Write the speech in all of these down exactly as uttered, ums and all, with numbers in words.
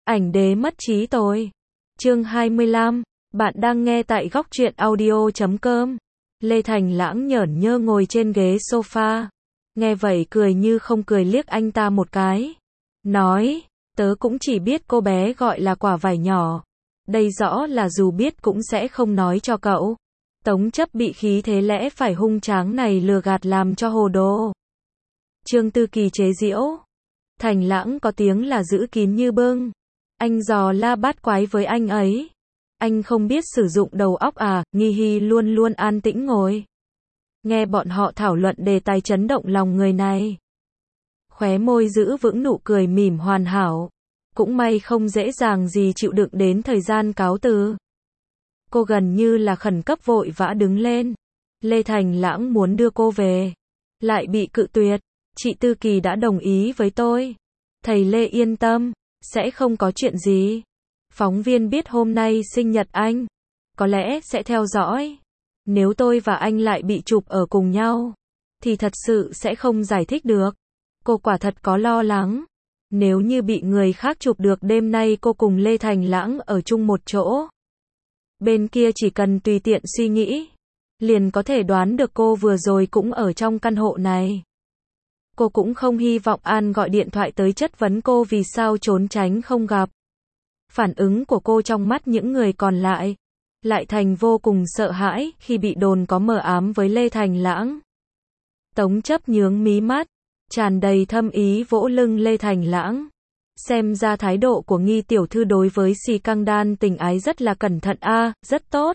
Ảnh đế mất trí tôi. Chương hai mươi lăm. Bạn đang nghe tại góc truyện audio chấm com. Lê Thành Lãng nhởn nhơ ngồi trên ghế sofa. Nghe vậy cười như không cười liếc anh ta một cái. Nói, tớ cũng chỉ biết cô bé gọi là quả vải nhỏ. Đây rõ là dù biết cũng sẽ không nói cho cậu. Tống Chấp bị khí thế lẽ phải hung tráng này lừa gạt làm cho hồ đồ. Trương Tư Kỳ chế giễu. Thành Lãng có tiếng là giữ kín như bưng. Anh dò la bát quái với anh ấy. Anh không biết sử dụng đầu óc à? Nghi Hy luôn luôn an tĩnh ngồi. Nghe bọn họ thảo luận đề tài chấn động lòng người này. Khóe môi giữ vững nụ cười mỉm hoàn hảo. Cũng may không dễ dàng gì chịu đựng đến thời gian cáo từ. Cô gần như là khẩn cấp vội vã đứng lên. Lê Thành Lãng muốn đưa cô về. Lại bị cự tuyệt. Chị Tư Kỳ đã đồng ý với tôi. Thầy Lê yên tâm. Sẽ không có chuyện gì. Phóng viên biết hôm nay sinh nhật anh. Có lẽ sẽ theo dõi. Nếu tôi và anh lại bị chụp ở cùng nhau. Thì thật sự sẽ không giải thích được. Cô quả thật có lo lắng. Nếu như bị người khác chụp được đêm nay cô cùng Lê Thành Lãng ở chung một chỗ. Bên kia chỉ cần tùy tiện suy nghĩ. Liền có thể đoán được cô vừa rồi cũng ở trong căn hộ này. Cô cũng không hy vọng An gọi điện thoại tới chất vấn cô vì sao trốn tránh không gặp. Phản ứng của cô trong mắt những người còn lại. Lại thành vô cùng sợ hãi khi bị đồn có mờ ám với Lê Thành Lãng. Tống Chấp nhướng mí mắt. Tràn đầy thâm ý vỗ lưng Lê Thành Lãng. Xem ra thái độ của Nghi tiểu thư đối với Si Căng Đan tình ái rất là cẩn thận a, à, rất tốt.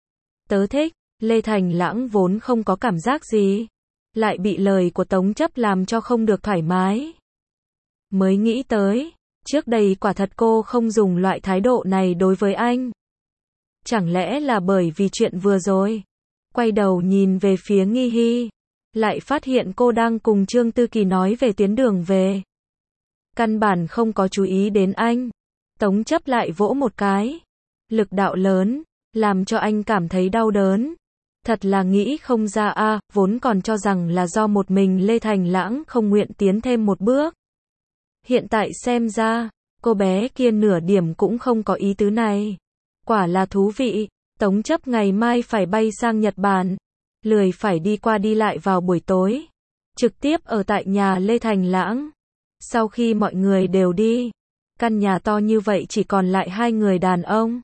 Tớ thích. Lê Thành Lãng vốn không có cảm giác gì. Lại bị lời của Tống Chấp làm cho không được thoải mái. Mới nghĩ tới. Trước đây quả thật cô không dùng loại thái độ này đối với anh. Chẳng lẽ là bởi vì chuyện vừa rồi. Quay đầu nhìn về phía Nghi Hy. Lại phát hiện cô đang cùng Trương Tư Kỳ nói về tuyến đường về. Căn bản không có chú ý đến anh. Tống Chấp lại vỗ một cái. Lực đạo lớn. Làm cho anh cảm thấy đau đớn. Thật là nghĩ không ra a, à, vốn còn cho rằng là do một mình Lê Thành Lãng không nguyện tiến thêm một bước. Hiện tại xem ra, cô bé kia nửa điểm cũng không có ý tứ này. Quả là thú vị. Tống Chấp ngày mai phải bay sang Nhật Bản. Lười phải đi qua đi lại vào buổi tối. Trực tiếp ở tại nhà Lê Thành Lãng. Sau khi mọi người đều đi, căn nhà to như vậy chỉ còn lại hai người đàn ông.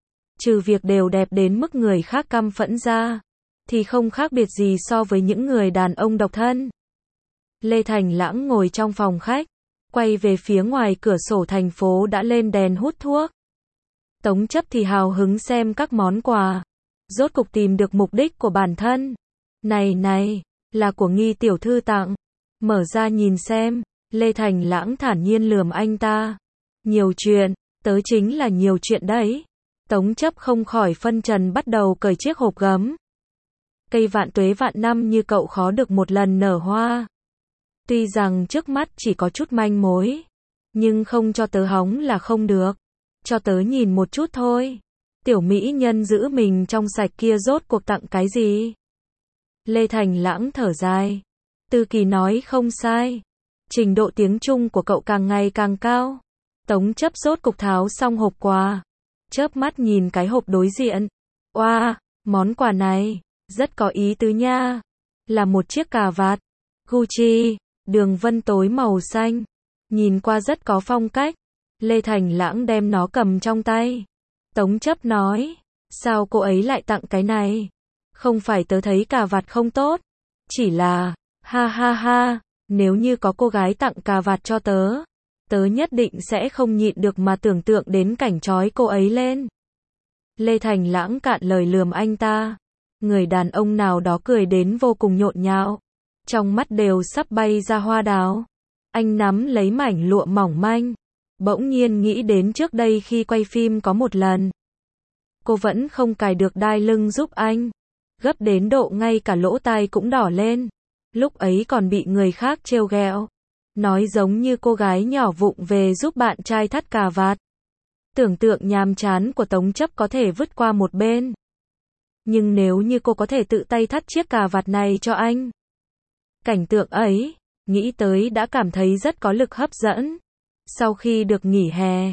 Trừ việc đều đẹp đến mức người khác căm phẫn ra, thì không khác biệt gì so với những người đàn ông độc thân. Lê Thành Lãng ngồi trong phòng khách, quay về phía ngoài cửa sổ thành phố đã lên đèn hút thuốc. Tống Chấp thì hào hứng xem các món quà. Rốt cục tìm được mục đích của bản thân. Này này, là của Nghi tiểu thư tặng. Mở ra nhìn xem. Lê Thành Lãng thản nhiên lườm anh ta. Nhiều chuyện, tớ chính là nhiều chuyện đấy. Tống Chấp không khỏi phân trần bắt đầu cởi chiếc hộp gấm. Cây vạn tuế vạn năm như cậu khó được một lần nở hoa. Tuy rằng trước mắt chỉ có chút manh mối. Nhưng không cho tớ hóng là không được. Cho tớ nhìn một chút thôi. Tiểu mỹ nhân giữ mình trong sạch kia rốt cuộc tặng cái gì? Lê Thành Lãng thở dài. Tư Kỳ nói không sai. Trình độ tiếng Trung của cậu càng ngày càng cao. Tống Chấp rốt cục tháo xong hộp quà. Chớp mắt nhìn cái hộp đối diện. Oa, wow, món quà này, rất có ý tứ nha. Là một chiếc cà vạt. Gucci, đường vân tối màu xanh. Nhìn qua rất có phong cách. Lê Thành Lãng đem nó cầm trong tay. Tống Chấp nói. Sao cô ấy lại tặng cái này? Không phải tớ thấy cà vạt không tốt. Chỉ là, ha ha ha, nếu như có cô gái tặng cà vạt cho tớ, tớ nhất định sẽ không nhịn được mà tưởng tượng đến cảnh trói cô ấy lên. Lê Thành Lãng cạn lời lườm anh ta. Người đàn ông nào đó cười đến vô cùng nhộn nhạo. Trong mắt đều sắp bay ra hoa đào. Anh nắm lấy mảnh lụa mỏng manh. Bỗng nhiên nghĩ đến trước đây khi quay phim có một lần. Cô vẫn không cài được đai lưng giúp anh. Gấp đến độ ngay cả lỗ tai cũng đỏ lên. Lúc ấy còn bị người khác trêu ghẹo. Nói giống như cô gái nhỏ vụng về giúp bạn trai thắt cà vạt. Tưởng tượng nhàm chán của Tống Chấp có thể vứt qua một bên. Nhưng nếu như cô có thể tự tay thắt chiếc cà vạt này cho anh. Cảnh tượng ấy, nghĩ tới đã cảm thấy rất có lực hấp dẫn. Sau khi được nghỉ hè,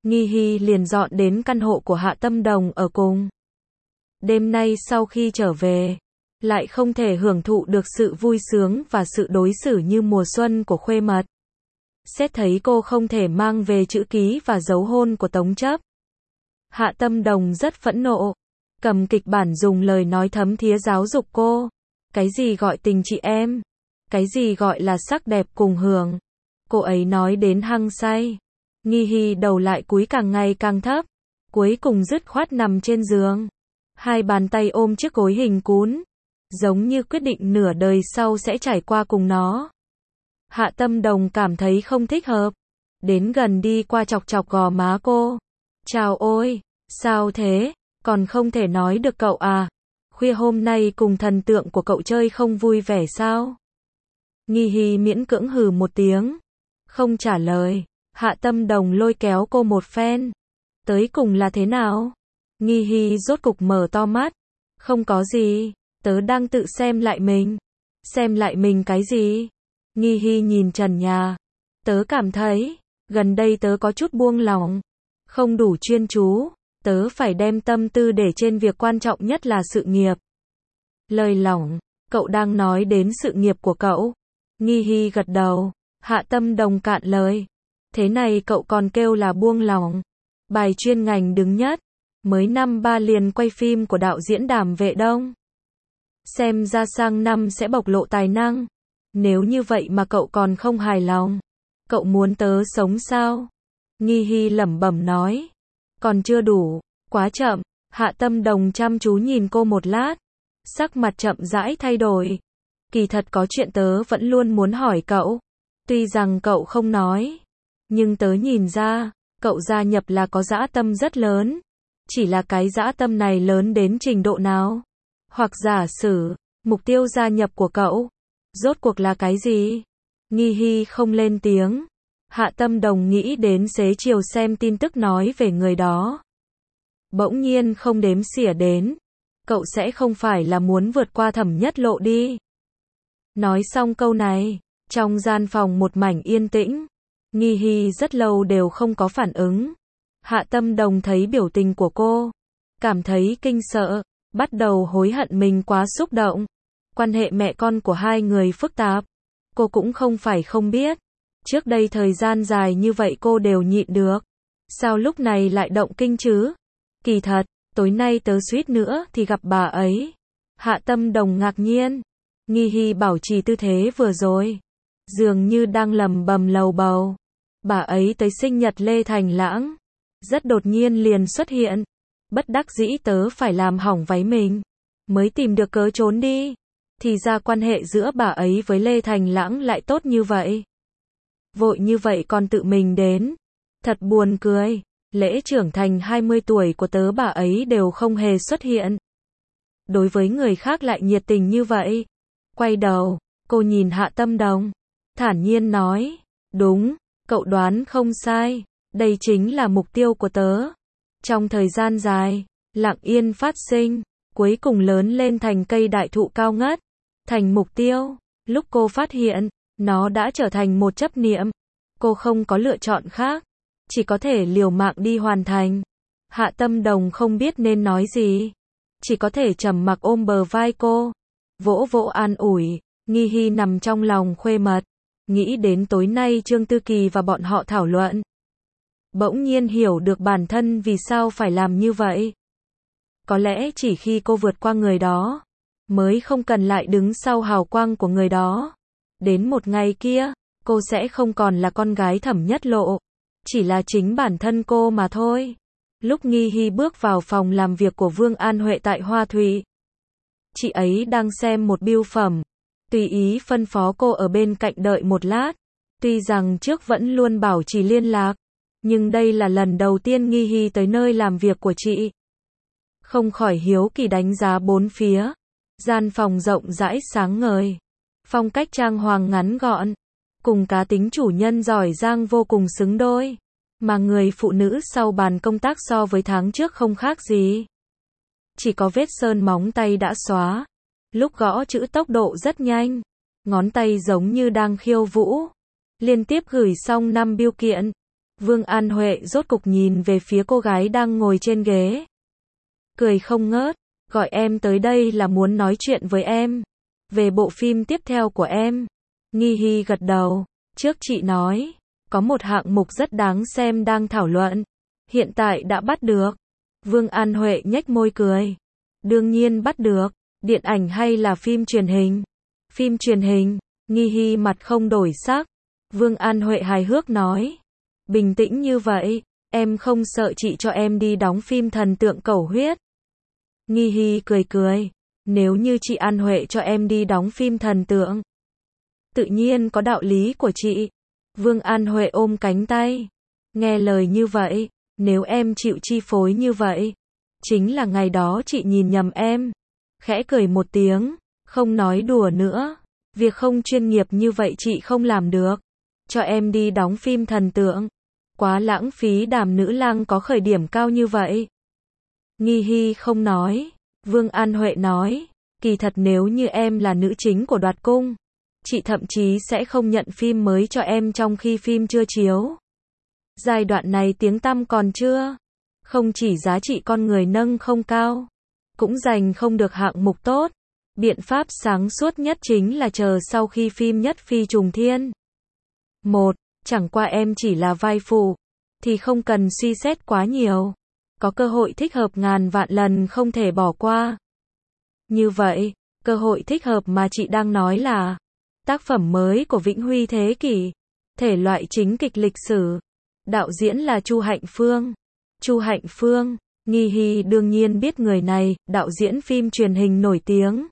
Nghi Hy liền dọn đến căn hộ của Hạ Tâm Đồng ở cùng. Đêm nay sau khi trở về, lại không thể hưởng thụ được sự vui sướng và sự đối xử như mùa xuân của khuê mật. Xét thấy cô không thể mang về chữ ký và dấu hôn của Tống Chấp. Hạ Tâm Đồng rất phẫn nộ, cầm kịch bản dùng lời nói thấm thía giáo dục cô. Cái gì gọi tình chị em? Cái gì gọi là sắc đẹp cùng hưởng? Cô ấy nói đến hăng say. Nghi Hy đầu lại cúi càng ngày càng thấp, cuối cùng dứt khoát nằm trên giường. Hai bàn tay ôm chiếc gối hình cún, giống như quyết định nửa đời sau sẽ trải qua cùng nó. Hạ Tâm Đồng cảm thấy không thích hợp, đến gần đi qua chọc chọc gò má cô. Chào ôi, sao thế, còn không thể nói được cậu à? Khuya hôm nay cùng thần tượng của cậu chơi không vui vẻ sao? Nghi Hy miễn cưỡng hừ một tiếng, không trả lời. Hạ Tâm Đồng lôi kéo cô một phen. Tới cùng là thế nào? Nghi Hy rốt cục mở to mắt. Không có gì, tớ đang tự xem lại mình. Xem lại mình cái gì? Nghi Hy nhìn trần nhà. Tớ cảm thấy, gần đây tớ có chút buông lỏng, không đủ chuyên chú, tớ phải đem tâm tư để trên việc quan trọng nhất là sự nghiệp. Lời lỏng, cậu đang nói đến sự nghiệp của cậu. Nghi Hy gật đầu, Hạ Tâm Đồng cạn lời. Thế này cậu còn kêu là buông lỏng. Bài chuyên ngành đứng nhất, mới năm ba liền quay phim của đạo diễn Đàm Vệ Đông. Xem ra sang năm sẽ bộc lộ tài năng. Nếu như vậy mà cậu còn không hài lòng, cậu muốn tớ sống sao? Nghi Hy lẩm bẩm nói. Còn chưa đủ, quá chậm. Hạ Tâm Đồng chăm chú nhìn cô một lát, sắc mặt chậm rãi thay đổi. Kỳ thật có chuyện tớ vẫn luôn muốn hỏi cậu. Tuy rằng cậu không nói, nhưng tớ nhìn ra, cậu gia nhập là có dã tâm rất lớn. Chỉ là cái dã tâm này lớn đến trình độ nào? Hoặc giả sử, mục tiêu gia nhập của cậu, rốt cuộc là cái gì? Nghi Hy không lên tiếng. Hạ Tâm Đồng nghĩ đến xế chiều xem tin tức nói về người đó. Bỗng nhiên không đếm xỉa đến. Cậu sẽ không phải là muốn vượt qua Thẩm Nhất Lộ đi. Nói xong câu này, trong gian phòng một mảnh yên tĩnh. Nghi Hy rất lâu đều không có phản ứng. Hạ Tâm Đồng thấy biểu tình của cô, cảm thấy kinh sợ, bắt đầu hối hận mình quá xúc động. Quan hệ mẹ con của hai người phức tạp, cô cũng không phải không biết. Trước đây thời gian dài như vậy cô đều nhịn được. Sao lúc này lại động kinh chứ? Kỳ thật, tối nay tớ suýt nữa thì gặp bà ấy. Hạ Tâm Đồng ngạc nhiên. Nghi Hy bảo trì tư thế vừa rồi, dường như đang lầm bầm lầu bầu. Bà ấy tới sinh nhật Lê Thành Lãng, rất đột nhiên liền xuất hiện. Bất đắc dĩ tớ phải làm hỏng váy mình, mới tìm được cớ trốn đi. Thì ra quan hệ giữa bà ấy với Lê Thành Lãng lại tốt như vậy. Vội như vậy còn tự mình đến. Thật buồn cười, lễ trưởng thành hai mươi tuổi của tớ bà ấy đều không hề xuất hiện. Đối với người khác lại nhiệt tình như vậy. Quay đầu, cô nhìn Hạ Tâm Đồng, thản nhiên nói, đúng, cậu đoán không sai, đây chính là mục tiêu của tớ. Trong thời gian dài, lặng yên phát sinh, cuối cùng lớn lên thành cây đại thụ cao ngất, thành mục tiêu. Lúc cô phát hiện, nó đã trở thành một chấp niệm. Cô không có lựa chọn khác, chỉ có thể liều mạng đi hoàn thành. Hạ Tâm Đồng không biết nên nói gì, chỉ có thể trầm mặc ôm bờ vai cô, vỗ vỗ an ủi. Nghi Hy nằm trong lòng khuê mật, nghĩ đến tối nay Trương Tư Kỳ và bọn họ thảo luận. Bỗng nhiên hiểu được bản thân vì sao phải làm như vậy. Có lẽ chỉ khi cô vượt qua người đó, mới không cần lại đứng sau hào quang của người đó. Đến một ngày kia, cô sẽ không còn là con gái Thẩm Nhất Lộ, chỉ là chính bản thân cô mà thôi. Lúc Nghi Hy bước vào phòng làm việc của Vương An Huệ tại Hoa Thụy, chị ấy đang xem một bưu phẩm, tùy ý phân phó cô ở bên cạnh đợi một lát. Tuy rằng trước vẫn luôn bảo trì liên lạc, nhưng đây là lần đầu tiên Nghi Hy tới nơi làm việc của chị. Không khỏi hiếu kỳ đánh giá bốn phía. Gian phòng rộng rãi sáng ngời, phong cách trang hoàng ngắn gọn, cùng cá tính chủ nhân giỏi giang vô cùng xứng đôi. Mà người phụ nữ sau bàn công tác so với tháng trước không khác gì. Chỉ có vết sơn móng tay đã xóa. Lúc gõ chữ tốc độ rất nhanh, ngón tay giống như đang khiêu vũ. Liên tiếp gửi xong năm bưu kiện, Vương An Huệ rốt cục nhìn về phía cô gái đang ngồi trên ghế. Cười không ngớt, gọi em tới đây là muốn nói chuyện với em. Về bộ phim tiếp theo của em. Nghi Hy gật đầu. Trước chị nói, có một hạng mục rất đáng xem đang thảo luận. Hiện tại đã bắt được. Vương An Huệ nhếch môi cười. Đương nhiên bắt được. Điện ảnh hay là phim truyền hình? Phim truyền hình. Nghi Hy mặt không đổi sắc. Vương An Huệ hài hước nói. Bình tĩnh như vậy, em không sợ chị cho em đi đóng phim thần tượng cầu huyết. Nghi Hy cười cười. Nếu như chị An Huệ cho em đi đóng phim thần tượng, tự nhiên có đạo lý của chị. Vương An Huệ ôm cánh tay. Nghe lời như vậy, nếu em chịu chi phối như vậy, chính là ngày đó chị nhìn nhầm em. Khẽ cười một tiếng, không nói đùa nữa. Việc không chuyên nghiệp như vậy chị không làm được. Cho em đi đóng phim thần tượng, quá lãng phí. Đàm nữ lang có khởi điểm cao như vậy. Nghi Hy không nói. Vương An Huệ nói, kỳ thật nếu như em là nữ chính của Đoạt Cung, chị thậm chí sẽ không nhận phim mới cho em trong khi phim chưa chiếu. Giai đoạn này tiếng tăm còn chưa, không chỉ giá trị con người nâng không cao, cũng giành không được hạng mục tốt. Biện pháp sáng suốt nhất chính là chờ sau khi phim Nhất Phi Trùng Thiên. Một, chẳng qua em chỉ là vai phụ, thì không cần suy xét quá nhiều. Có cơ hội thích hợp ngàn vạn lần không thể bỏ qua. Như vậy, cơ hội thích hợp mà chị đang nói là tác phẩm mới của Vĩnh Huy Thế Kỷ, thể loại chính kịch lịch sử. Đạo diễn là Chu Hạnh Phương. Chu Hạnh Phương, Nghi Hy đương nhiên biết người này, đạo diễn phim truyền hình nổi tiếng.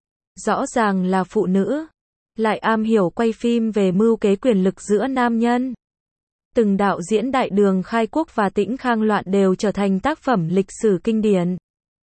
Rõ ràng là phụ nữ, lại am hiểu quay phim về mưu kế quyền lực giữa nam nhân. Từng đạo diễn Đại Đường Khai Quốc và Tĩnh Khang Loạn đều trở thành tác phẩm lịch sử kinh điển.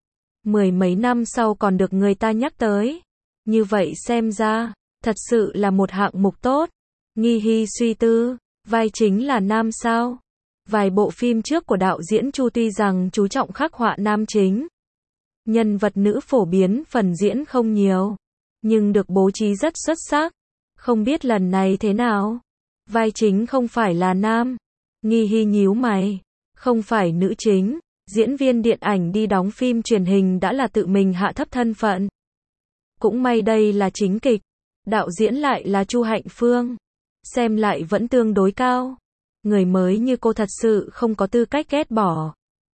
Mười mấy năm sau còn được người ta nhắc tới. Như vậy xem ra, thật sự là một hạng mục tốt. Nghi Hy suy tư, vai chính là nam sao? Vài bộ phim trước của đạo diễn Chu tuy rằng chú trọng khắc họa nam chính, nhân vật nữ phổ biến phần diễn không nhiều, nhưng được bố trí rất xuất sắc. Không biết lần này thế nào? Vai chính không phải là nam. Nghi Hy nhíu mày. Không phải nữ chính, diễn viên điện ảnh đi đóng phim truyền hình đã là tự mình hạ thấp thân phận. Cũng may đây là chính kịch, đạo diễn lại là Chu Hạnh Phương, xem lại vẫn tương đối cao. Người mới như cô thật sự không có tư cách ghét bỏ.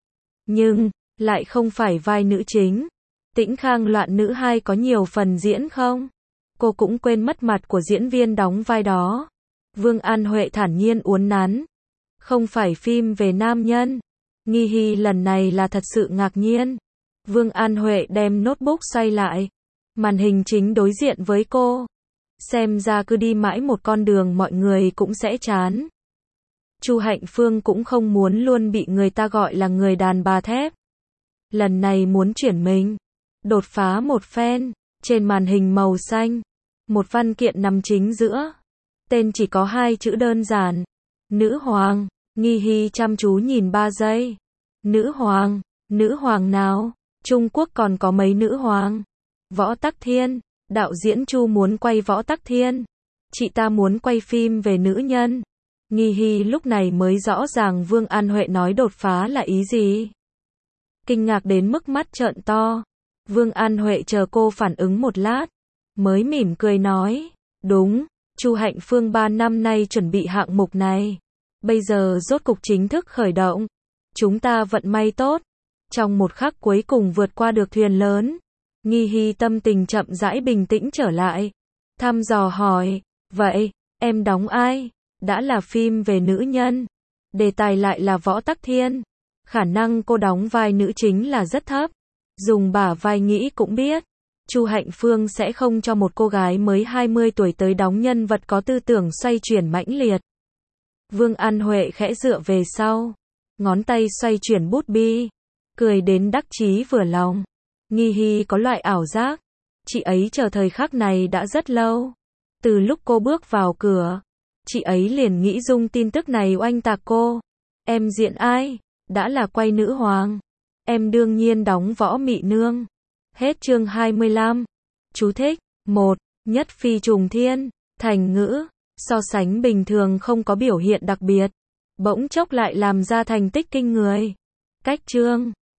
Nhưng, lại không phải vai nữ chính. Tĩnh Khang Loạn nữ hai có nhiều phần diễn không? Cô cũng quên mất mặt của diễn viên đóng vai đó. Vương An Huệ thản nhiên uốn nắn. Không phải phim về nam nhân. Nghi Hy lần này là thật sự ngạc nhiên. Vương An Huệ đem notebook xoay lại. Màn hình chính đối diện với cô. Xem ra cứ đi mãi một con đường mọi người cũng sẽ chán. Chu Hạnh Phương cũng không muốn luôn bị người ta gọi là người đàn bà thép. Lần này muốn chuyển mình, đột phá một phen. Trên màn hình màu xanh, một văn kiện nằm chính giữa. Tên chỉ có hai chữ đơn giản. Nữ hoàng. Nghi Hy chăm chú nhìn ba giây. Nữ hoàng? Nữ hoàng nào? Trung Quốc còn có mấy nữ hoàng? Võ Tắc Thiên. Đạo diễn Chu muốn quay Võ Tắc Thiên. Chị ta muốn quay phim về nữ nhân. Nghi Hy lúc này mới rõ ràng Vương An Huệ nói đột phá là ý gì. Kinh ngạc đến mức mắt trợn to. Vương An Huệ chờ cô phản ứng một lát, mới mỉm cười nói, đúng, Chu Hạnh Phương ba năm nay chuẩn bị hạng mục này. Bây giờ rốt cục chính thức khởi động. Chúng ta vận may tốt. Trong một khắc cuối cùng vượt qua được thuyền lớn. Nghi Hy tâm tình chậm rãi bình tĩnh trở lại. Thăm dò hỏi, vậy, em đóng ai? Đã là phim về nữ nhân. Đề tài lại là Võ Tắc Thiên. Khả năng cô đóng vai nữ chính là rất thấp. Dùng bả vai nghĩ cũng biết. Chu Hạnh Phương sẽ không cho một cô gái mới hai mươi tuổi tới đóng nhân vật có tư tưởng xoay chuyển mãnh liệt. Vương An Huệ khẽ dựa về sau. Ngón tay xoay chuyển bút bi. Cười đến đắc chí vừa lòng. Nghi Hy có loại ảo giác. Chị ấy chờ thời khắc này đã rất lâu. Từ lúc cô bước vào cửa, chị ấy liền nghĩ dung tin tức này oanh tạc cô. Em diện ai? Đã là quay nữ hoàng. Em đương nhiên đóng Võ Mị Nương. Hết chương hai mươi lăm. Chú thích. một. Nhất Phi Trùng Thiên. Thành ngữ. So sánh bình thường không có biểu hiện đặc biệt. bỗng chốc lại làm ra thành tích kinh người. Cách chương